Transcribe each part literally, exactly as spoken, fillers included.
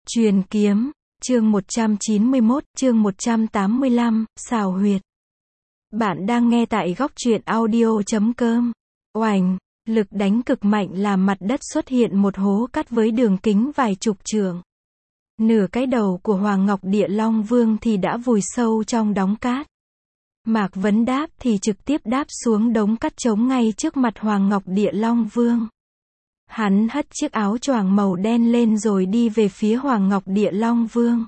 Truyền kiếm, chương một trăm chín mươi mốt, chương một trăm tám mươi lăm, xào huyệt. Bạn đang nghe tại góc truyện audio chấm com. Oành, lực đánh cực mạnh làm mặt đất xuất hiện một hố cắt với đường kính vài chục trượng. Nửa cái đầu của Hoàng Ngọc Địa Long Vương thì đã vùi sâu trong đống cát. Mạc Vấn đáp thì trực tiếp đáp xuống đống cát trống ngay trước mặt Hoàng Ngọc Địa Long Vương. Hắn hất chiếc áo choàng màu đen lên rồi đi về phía Hoàng Ngọc Địa Long Vương.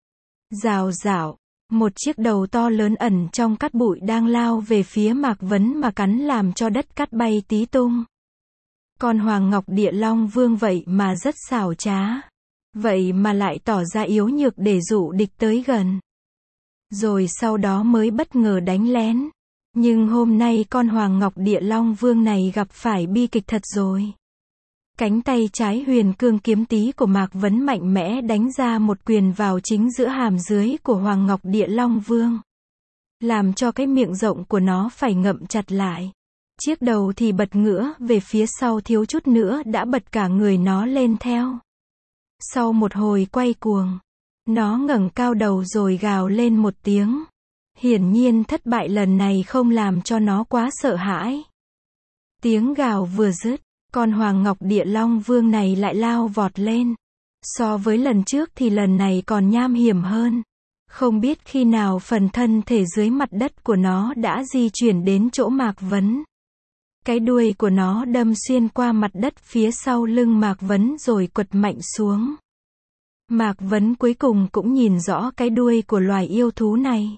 Rào rào, một chiếc đầu to lớn ẩn trong cát bụi đang lao về phía Mạc Vấn mà cắn làm cho đất cát bay tí tung. Còn Hoàng Ngọc Địa Long Vương vậy mà rất xảo trá. Vậy mà lại tỏ ra yếu nhược để dụ địch tới gần. Rồi sau đó mới bất ngờ đánh lén. Nhưng hôm nay con Hoàng Ngọc Địa Long Vương này gặp phải bi kịch thật rồi. Cánh tay trái huyền cương kiếm tý của Mạc Vấn mạnh mẽ đánh ra một quyền vào chính giữa hàm dưới của Hoàng Ngọc Địa Long Vương. Làm cho cái miệng rộng của nó phải ngậm chặt lại. Chiếc đầu thì bật ngửa về phía sau, thiếu chút nữa đã bật cả người nó lên theo. Sau một hồi quay cuồng, nó ngẩng cao đầu rồi gào lên một tiếng. Hiển nhiên thất bại lần này không làm cho nó quá sợ hãi. Tiếng gào vừa dứt, con Hoàng Ngọc Địa Long Vương này lại lao vọt lên. So với lần trước thì lần này còn nham hiểm hơn. Không biết khi nào phần thân thể dưới mặt đất của nó đã di chuyển đến chỗ Mạc Vấn. Cái đuôi của nó đâm xuyên qua mặt đất phía sau lưng Mạc Vấn rồi quật mạnh xuống. Mạc Vấn cuối cùng cũng nhìn rõ cái đuôi của loài yêu thú này.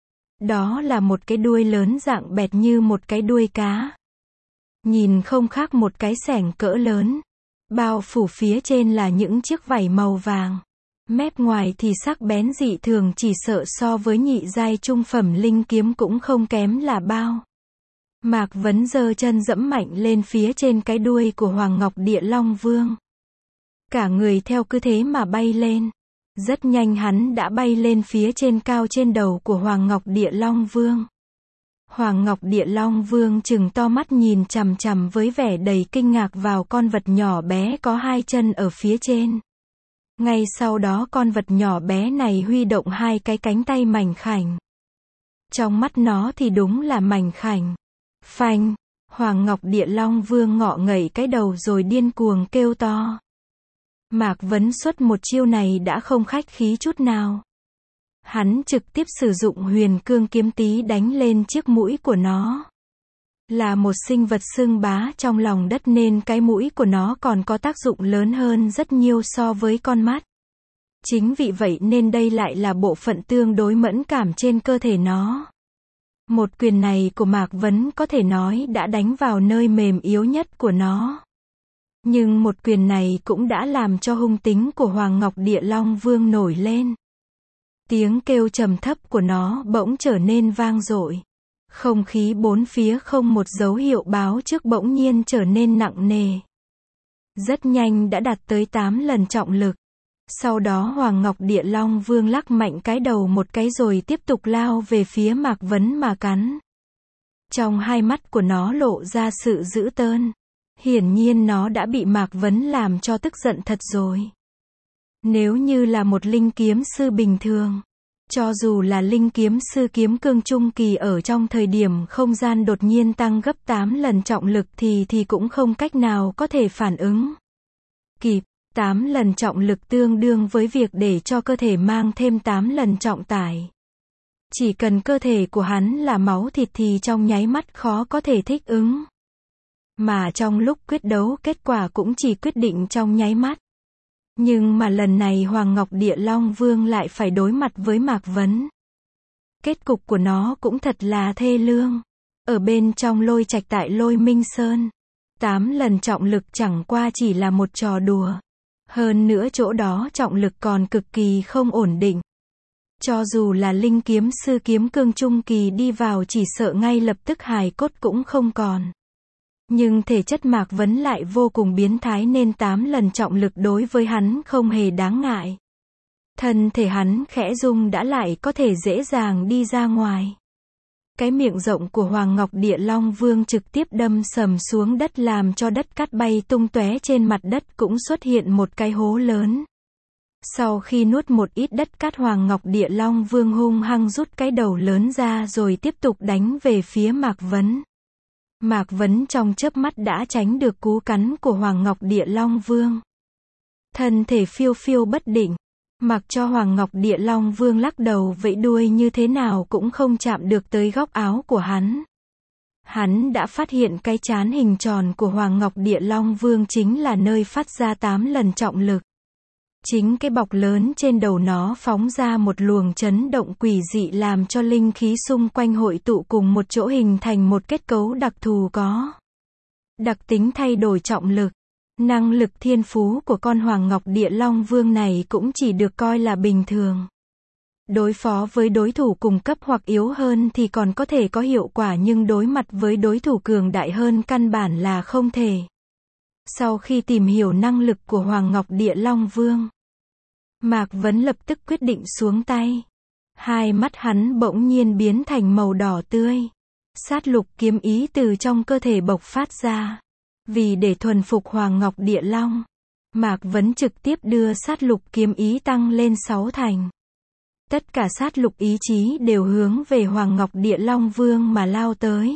Đó là một cái đuôi lớn dạng bẹt như một cái đuôi cá. Nhìn không khác một cái xẻng cỡ lớn. Bao phủ phía trên là những chiếc vảy màu vàng. Mép ngoài thì sắc bén dị thường, chỉ sợ so với nhị giai trung phẩm linh kiếm cũng không kém là bao. Mạc Vấn giơ chân dẫm mạnh lên phía trên cái đuôi của Hoàng Ngọc Địa Long Vương. Cả người theo cứ thế mà bay lên. Rất nhanh hắn đã bay lên phía trên cao trên đầu của Hoàng Ngọc Địa Long Vương. Hoàng Ngọc Địa Long Vương trừng to mắt nhìn chằm chằm với vẻ đầy kinh ngạc vào con vật nhỏ bé có hai chân ở phía trên. Ngay sau đó con vật nhỏ bé này huy động hai cái cánh tay mảnh khảnh. Trong mắt nó thì đúng là mảnh khảnh. Phanh, Hoàng Ngọc Địa Long Vương ngọ ngậy cái đầu rồi điên cuồng kêu to. Mạc Vấn xuất một chiêu này đã không khách khí chút nào. Hắn trực tiếp sử dụng huyền cương kiếm tý đánh lên chiếc mũi của nó. Là một sinh vật xưng bá trong lòng đất nên cái mũi của nó còn có tác dụng lớn hơn rất nhiều so với con mắt. Chính vì vậy nên đây lại là bộ phận tương đối mẫn cảm trên cơ thể nó. Một quyền này của Mạc Vấn có thể nói đã đánh vào nơi mềm yếu nhất của nó. Nhưng một quyền này cũng đã làm cho hung tính của Hoàng Ngọc Địa Long Vương nổi lên. Tiếng kêu trầm thấp của nó bỗng trở nên vang dội. Không khí bốn phía không một dấu hiệu báo trước bỗng nhiên trở nên nặng nề. Rất nhanh đã đạt tới tám lần trọng lực. Sau đó Hoàng Ngọc Địa Long Vương lắc mạnh cái đầu một cái rồi tiếp tục lao về phía Mạc Vấn mà cắn. Trong hai mắt của nó lộ ra sự dữ tợn. Hiển nhiên nó đã bị Mạc Vấn làm cho tức giận thật rồi. Nếu như là một linh kiếm sư bình thường, cho dù là linh kiếm sư kiếm cương trung kỳ ở trong thời điểm không gian đột nhiên tăng gấp tám lần trọng lực thì thì cũng không cách nào có thể phản ứng kịp. tám lần trọng lực tương đương với việc để cho cơ thể mang thêm tám lần trọng tải. Chỉ cần cơ thể của hắn là máu thịt thì trong nháy mắt khó có thể thích ứng. Mà trong lúc quyết đấu kết quả cũng chỉ quyết định trong nháy mắt. Nhưng mà lần này Hoàng Ngọc Địa Long Vương lại phải đối mặt với Mạc Vấn. Kết cục của nó cũng thật là thê lương. Ở bên trong lôi trạch tại Lôi Minh Sơn, tám lần trọng lực chẳng qua chỉ là một trò đùa. Hơn nữa chỗ đó trọng lực còn cực kỳ không ổn định. Cho dù là linh kiếm sư kiếm cương trung kỳ đi vào chỉ sợ ngay lập tức hài cốt cũng không còn. Nhưng thể chất Mạc Vấn lại vô cùng biến thái nên tám lần trọng lực đối với hắn không hề đáng ngại. Thân thể hắn khẽ rung đã lại có thể dễ dàng đi ra ngoài. Cái miệng rộng của Hoàng Ngọc Địa Long Vương trực tiếp đâm sầm xuống đất làm cho đất cát bay tung tóe, trên mặt đất cũng xuất hiện một cái hố lớn. Sau khi nuốt một ít đất cát, Hoàng Ngọc Địa Long Vương hung hăng rút cái đầu lớn ra rồi tiếp tục đánh về phía Mạc Vấn. Mạc Vấn trong chớp mắt đã tránh được cú cắn của Hoàng Ngọc Địa Long Vương. Thân thể phiêu phiêu bất định, mặc cho Hoàng Ngọc Địa Long Vương lắc đầu vẫy đuôi như thế nào cũng không chạm được tới góc áo của hắn. Hắn đã phát hiện cái trán hình tròn của Hoàng Ngọc Địa Long Vương chính là nơi phát ra tám lần trọng lực. Chính cái bọc lớn trên đầu nó phóng ra một luồng chấn động quỷ dị làm cho linh khí xung quanh hội tụ cùng một chỗ hình thành một kết cấu đặc thù có đặc tính thay đổi trọng lực. Năng lực thiên phú của con Hoàng Ngọc Địa Long Vương này cũng chỉ được coi là bình thường. Đối phó với đối thủ cùng cấp hoặc yếu hơn thì còn có thể có hiệu quả, nhưng đối mặt với đối thủ cường đại hơn căn bản là không thể. Sau khi tìm hiểu năng lực của Hoàng Ngọc Địa Long Vương, Mạc Vấn lập tức quyết định xuống tay. Hai mắt hắn bỗng nhiên biến thành màu đỏ tươi. Sát lục kiếm ý từ trong cơ thể bộc phát ra. Vì để thuần phục Hoàng Ngọc Địa Long, Mạc Vấn trực tiếp đưa sát lục kiếm ý tăng lên sáu thành. Tất cả sát lục ý chí đều hướng về Hoàng Ngọc Địa Long Vương mà lao tới.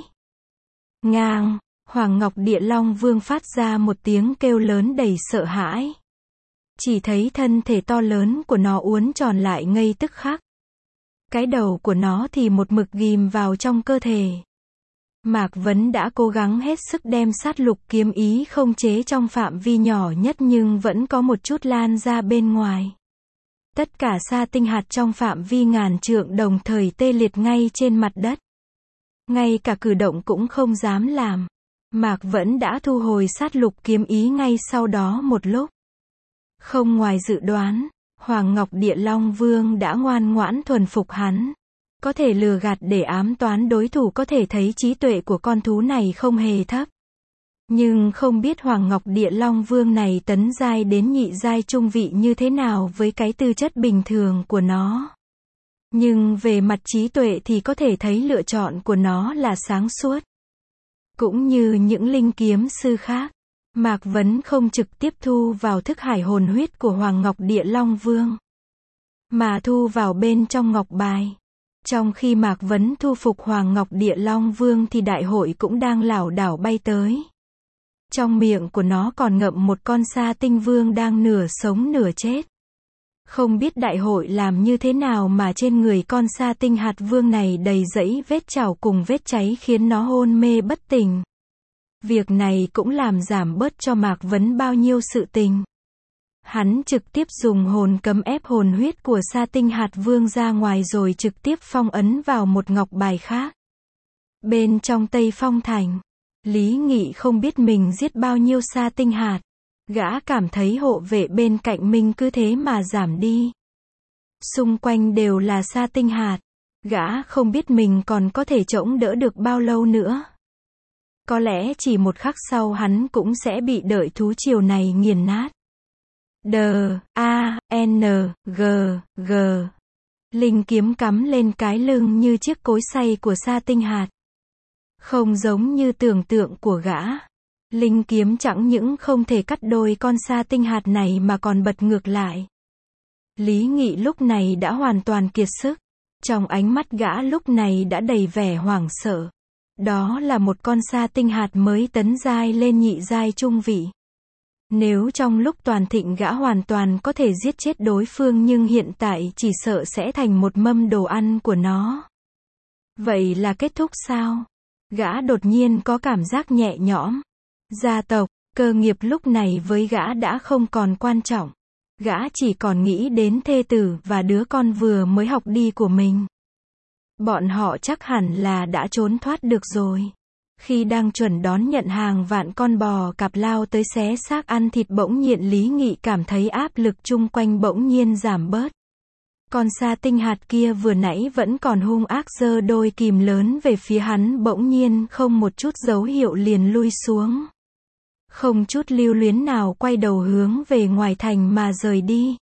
Ngang, Hoàng Ngọc Địa Long Vương phát ra một tiếng kêu lớn đầy sợ hãi. Chỉ thấy thân thể to lớn của nó uốn tròn lại ngay tức khắc. Cái đầu của nó thì một mực ghim vào trong cơ thể. Mạc Vấn đã cố gắng hết sức đem sát lục kiếm ý không chế trong phạm vi nhỏ nhất nhưng vẫn có một chút lan ra bên ngoài. Tất cả sa tinh hạt trong phạm vi ngàn trượng đồng thời tê liệt ngay trên mặt đất. Ngay cả cử động cũng không dám làm. Mạc Vấn đã thu hồi sát lục kiếm ý ngay sau đó một lúc. Không ngoài dự đoán, Hoàng Ngọc Địa Long Vương đã ngoan ngoãn thuần phục hắn. Có thể lừa gạt để ám toán đối thủ, có thể thấy trí tuệ của con thú này không hề thấp. Nhưng không biết Hoàng Ngọc Địa Long Vương này tấn giai đến nhị giai trung vị như thế nào với cái tư chất bình thường của nó. Nhưng về mặt trí tuệ thì có thể thấy lựa chọn của nó là sáng suốt. Cũng như những linh kiếm sư khác, Mạc Vấn không trực tiếp thu vào thức hải hồn huyết của Hoàng Ngọc Địa Long Vương, mà thu vào bên trong ngọc bài. Trong khi Mạc Vấn thu phục Hoàng Ngọc Địa Long Vương thì đại hội cũng đang lảo đảo bay tới. Trong miệng của nó còn ngậm một con sa tinh vương đang nửa sống nửa chết. Không biết đại hội làm như thế nào mà trên người con sa tinh hạt vương này đầy dẫy vết chảo cùng vết cháy khiến nó hôn mê bất tỉnh. Việc này cũng làm giảm bớt cho Mạc Vấn bao nhiêu sự tình. Hắn trực tiếp dùng hồn cấm ép hồn huyết của sa tinh hạt vương ra ngoài rồi trực tiếp phong ấn vào một ngọc bài khác. Bên trong Tây Phong Thành, Lý Nghị không biết mình giết bao nhiêu sa tinh hạt. Gã cảm thấy hộ vệ bên cạnh mình cứ thế mà giảm đi. Xung quanh đều là sa tinh hạt. Gã không biết mình còn có thể chống đỡ được bao lâu nữa. Có lẽ chỉ một khắc sau hắn cũng sẽ bị đợi thú triều này nghiền nát. D, A, N, G, G. Linh kiếm cắm lên cái lưng như chiếc cối xay của sa tinh hạt. Không giống như tưởng tượng của gã. Linh kiếm chẳng những không thể cắt đôi con sa tinh hạt này mà còn bật ngược lại. Lý Nghị lúc này đã hoàn toàn kiệt sức. Trong ánh mắt gã lúc này đã đầy vẻ hoảng sợ. Đó là một con sa tinh hạt mới tấn giai lên nhị giai trung vị. Nếu trong lúc toàn thịnh gã hoàn toàn có thể giết chết đối phương, nhưng hiện tại chỉ sợ sẽ thành một mâm đồ ăn của nó. Vậy là kết thúc sao? Gã đột nhiên có cảm giác nhẹ nhõm. Gia tộc, cơ nghiệp lúc này với gã đã không còn quan trọng. Gã chỉ còn nghĩ đến thê tử và đứa con vừa mới học đi của mình. Bọn họ chắc hẳn là đã trốn thoát được rồi. Khi đang chuẩn đón nhận hàng vạn con bò cạp lao tới xé xác ăn thịt, bỗng nhiên Lý Nghị cảm thấy áp lực chung quanh bỗng nhiên giảm bớt. Con sa tinh hạt kia vừa nãy vẫn còn hung ác giơ đôi kìm lớn về phía hắn, bỗng nhiên không một chút dấu hiệu liền lui xuống. Không chút lưu luyến nào quay đầu hướng về ngoài thành mà rời đi.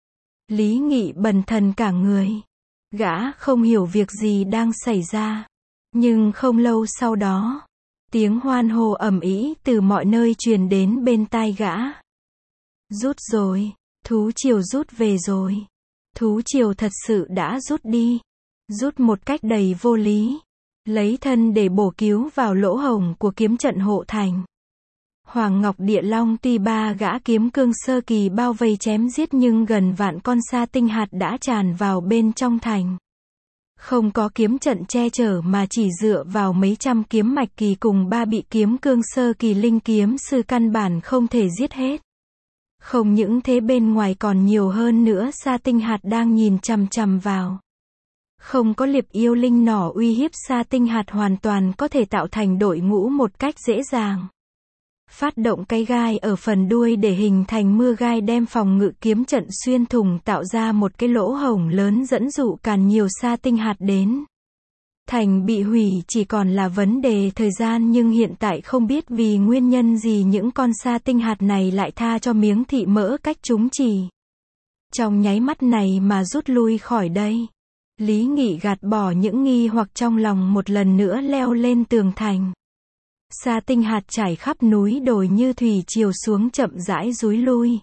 Lý Nghị bần thần cả người. Gã không hiểu việc gì đang xảy ra. Nhưng không lâu sau đó, tiếng hoan hô ầm ĩ từ mọi nơi truyền đến bên tai gã. Rút rồi, Thú triều rút về rồi. Thú triều thật sự đã rút đi. Rút một cách đầy vô lý. Lấy thân để bổ cứu vào lỗ hổng của kiếm trận hộ thành. Hoàng Ngọc Địa Long tuy ba gã kiếm cương sơ kỳ bao vây chém giết nhưng gần vạn con sa tinh hạt đã tràn vào bên trong thành. Không có kiếm trận che chở mà chỉ dựa vào mấy trăm kiếm mạch kỳ cùng ba bị kiếm cương sơ kỳ linh kiếm sư căn bản không thể giết hết. Không những thế bên ngoài còn nhiều hơn nữa sa tinh hạt đang nhìn chằm chằm vào. Không có liệp yêu linh nỏ uy hiếp sa tinh hạt hoàn toàn có thể tạo thành đội ngũ một cách dễ dàng. Phát động cái gai ở phần đuôi để hình thành mưa gai đem phòng ngự kiếm trận xuyên thủng tạo ra một cái lỗ hổng lớn dẫn dụ càn nhiều sa tinh hạt đến. Thành bị hủy chỉ còn là vấn đề thời gian nhưng hiện tại không biết vì nguyên nhân gì những con sa tinh hạt này lại tha cho miếng thị mỡ cách chúng chỉ. Trong nháy mắt này mà rút lui khỏi đây. Lý Nghị gạt bỏ những nghi hoặc trong lòng một lần nữa leo lên tường thành. Sa tinh hạt trải khắp núi đồi như thủy triều xuống chậm rãi rúi lui.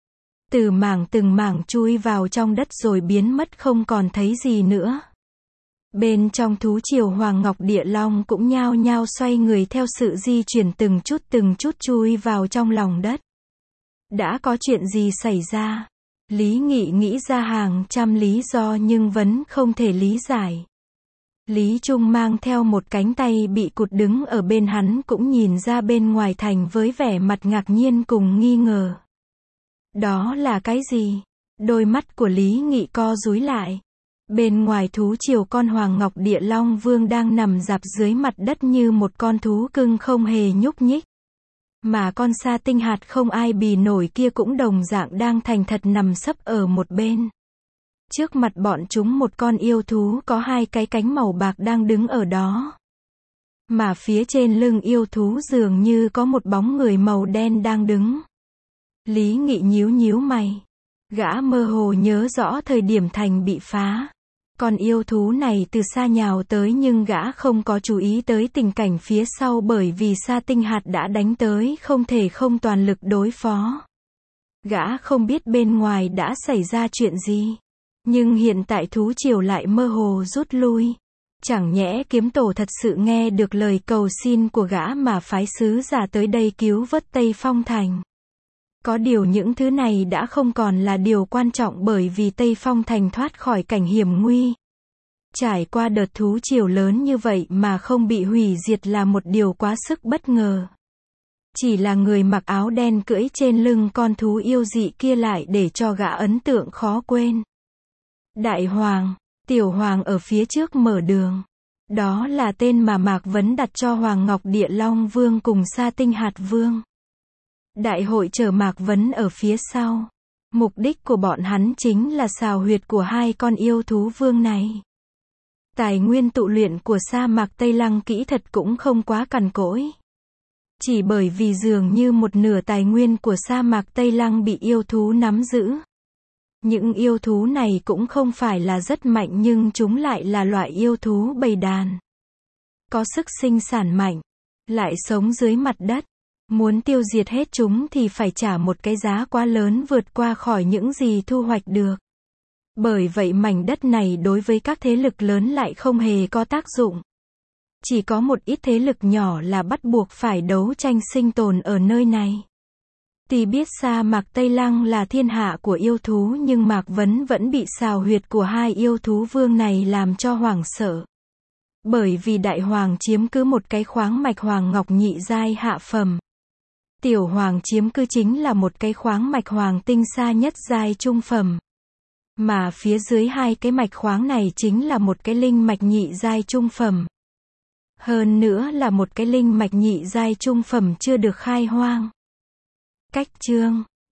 Từ mảng từng mảng chui vào trong đất rồi biến mất không còn thấy gì nữa. Bên trong thú triều Hoàng Ngọc Địa Long cũng nhao nhao xoay người theo sự di chuyển từng chút từng chút chui vào trong lòng đất. Đã có chuyện gì xảy ra? Lý Nghị nghĩ ra hàng trăm lý do nhưng vẫn không thể lý giải. Lý Trung mang theo một cánh tay bị cụt đứng ở bên hắn cũng nhìn ra bên ngoài thành với vẻ mặt ngạc nhiên cùng nghi ngờ. Đó là cái gì? Đôi mắt của Lý Nghị co rúi lại. Bên ngoài thú triều con Hoàng Ngọc Địa Long Vương đang nằm rạp dưới mặt đất như một con thú cưng không hề nhúc nhích. Mà con sa tinh hạt không ai bì nổi kia cũng đồng dạng đang thành thật nằm sấp ở một bên. Trước mặt bọn chúng một con yêu thú có hai cái cánh màu bạc đang đứng ở đó. Mà phía trên lưng yêu thú dường như có một bóng người màu đen đang đứng. Lý Nghị nhíu nhíu mày. Gã mơ hồ nhớ rõ thời điểm thành bị phá. Con yêu thú này từ xa nhào tới nhưng gã không có chú ý tới tình cảnh phía sau bởi vì sa tinh hạt đã đánh tới không thể không toàn lực đối phó. Gã không biết bên ngoài đã xảy ra chuyện gì. Nhưng hiện tại thú triều lại mơ hồ rút lui. Chẳng nhẽ kiếm tổ thật sự nghe được lời cầu xin của gã mà phái sứ giả tới đây cứu vớt Tây Phong Thành. Có điều những thứ này đã không còn là điều quan trọng bởi vì Tây Phong Thành thoát khỏi cảnh hiểm nguy. Trải qua đợt thú triều lớn như vậy mà không bị hủy diệt là một điều quá sức bất ngờ. Chỉ là người mặc áo đen cưỡi trên lưng con thú yêu dị kia lại để cho gã ấn tượng khó quên. Đại Hoàng, Tiểu Hoàng ở phía trước mở đường. Đó là tên mà Mạc Vấn đặt cho Hoàng Ngọc Địa Long Vương cùng Sa Tinh Hạt Vương. Đại hội chở Mạc Vấn ở phía sau. Mục đích của bọn hắn chính là xào huyệt của hai con yêu thú vương này. Tài nguyên tụ luyện của sa mạc Tây Lăng kỹ thật cũng không quá cằn cỗi. Chỉ bởi vì dường như một nửa tài nguyên của sa mạc Tây Lăng bị yêu thú nắm giữ. Những yêu thú này cũng không phải là rất mạnh nhưng chúng lại là loại yêu thú bầy đàn. Có sức sinh sản mạnh, lại sống dưới mặt đất. Muốn tiêu diệt hết chúng thì phải trả một cái giá quá lớn vượt qua khỏi những gì thu hoạch được. Bởi vậy mảnh đất này đối với các thế lực lớn lại không hề có tác dụng. Chỉ có một ít thế lực nhỏ là bắt buộc phải đấu tranh sinh tồn ở nơi này. Tuy biết sa mạc Tây Lăng là thiên hạ của yêu thú nhưng Mạc Vấn vẫn bị xào huyệt của hai yêu thú vương này làm cho hoảng sợ. Bởi vì Đại Hoàng chiếm cứ một cái khoáng mạch Hoàng Ngọc nhị giai hạ phẩm. Tiểu Hoàng chiếm cứ chính là một cái khoáng mạch Hoàng tinh xa nhất giai trung phẩm. Mà phía dưới hai cái mạch khoáng này chính là một cái linh mạch nhị giai trung phẩm. Hơn nữa là một cái linh mạch nhị giai trung phẩm chưa được khai hoang. Cách chương